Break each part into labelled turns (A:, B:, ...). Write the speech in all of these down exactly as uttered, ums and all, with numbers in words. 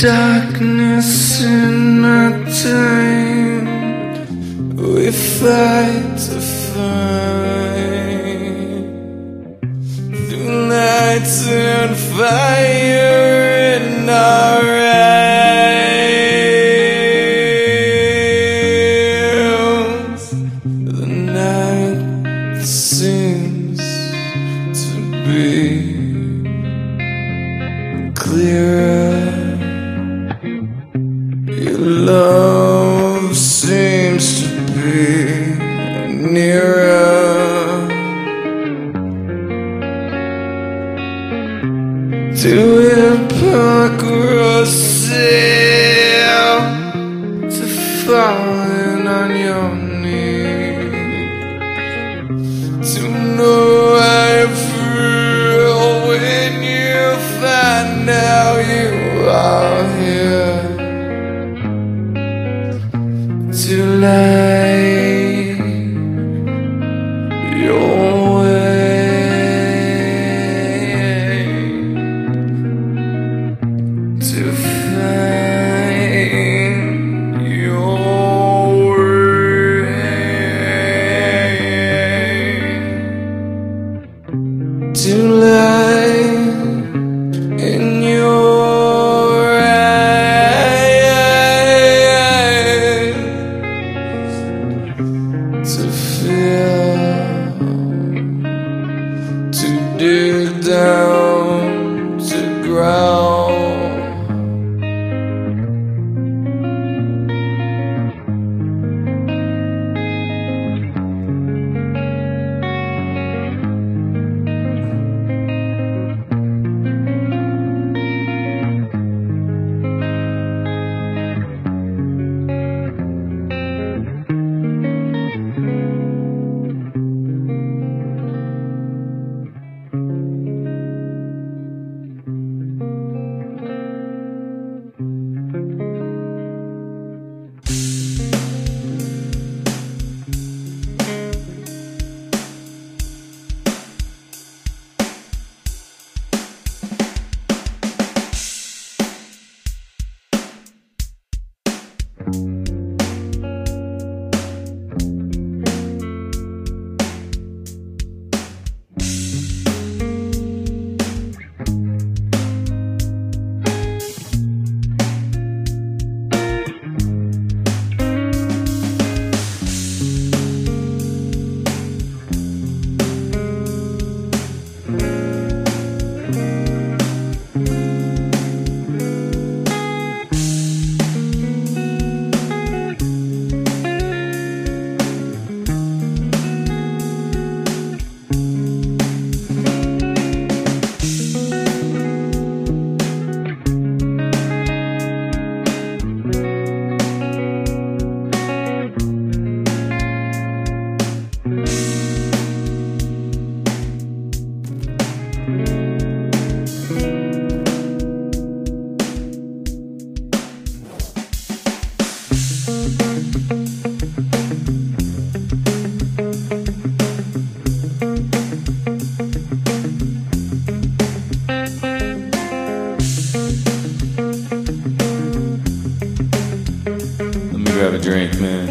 A: darkness in my time, we fight to fight through nights and fire in our eyes. The night seems to be clearer. Your love seems to be nearer. To hypocrisy, to falling on your knees, to know how you feel when you find out you are here. To light your way, to find your way, to light in your eyes, to feel, to dig down, to growl.
B: Grab a drink, man.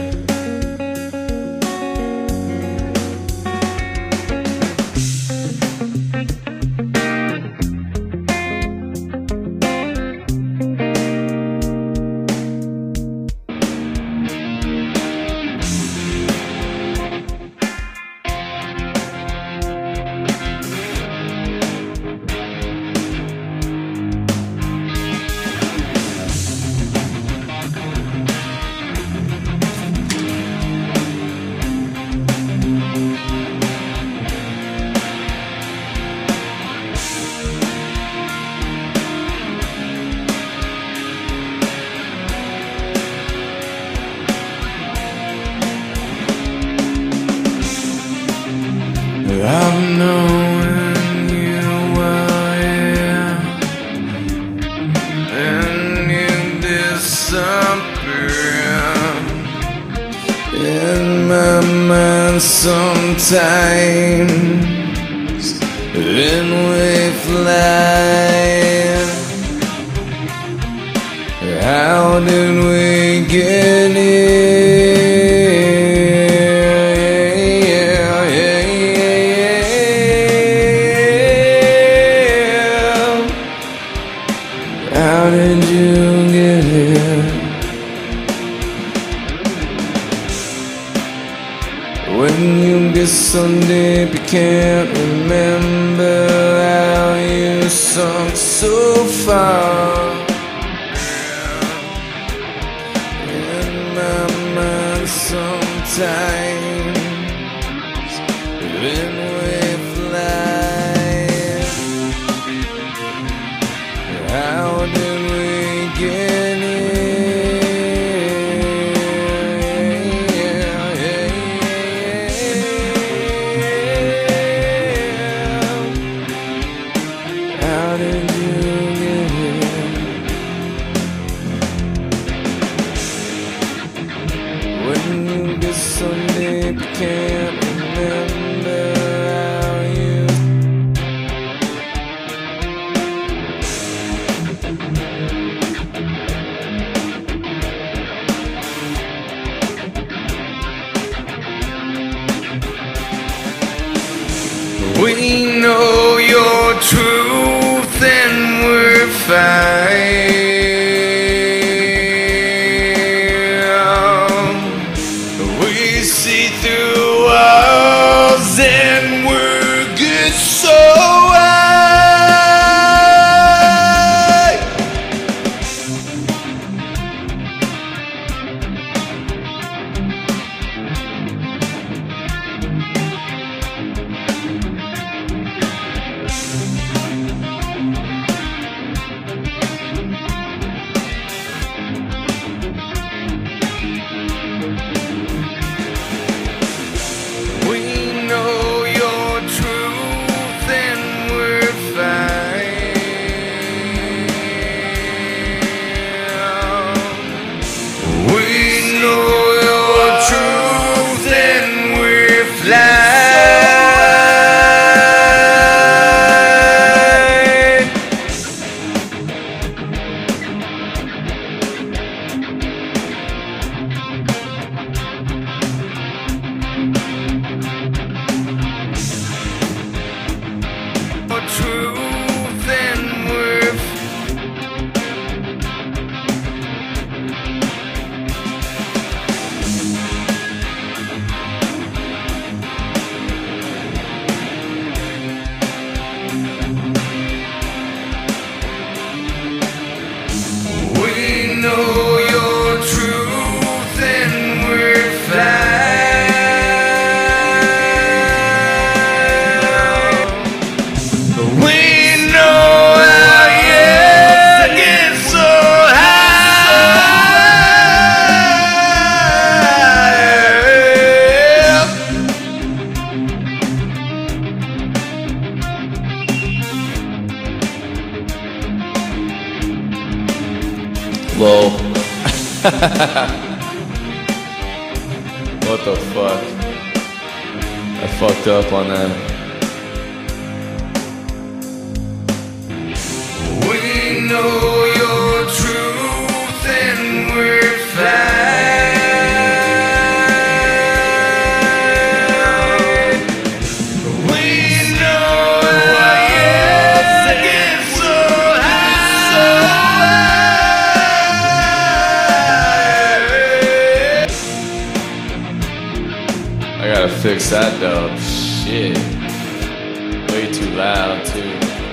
A: I've known you well, yeah, and you disappear in my mind sometimes. Then we fly did we get here? How did you get here? When you get so deep you can't remember how you sunk so far. In my mind sometimes when we fly, how did we get here? How did you get here? When you get so deep you can't remember how you. We know your truth and we're fine. We see through walls and we're good so high. We know your truth and we're fine. We know your truth and we're flying. Truth and we're we know your truth and we're flying. We know how you get so high.
B: Lol. What the fuck? I fucked up on that.
A: We know your truth and we're fine. We know how you get so high.
B: I gotta fix that though. Shit. Way too loud too.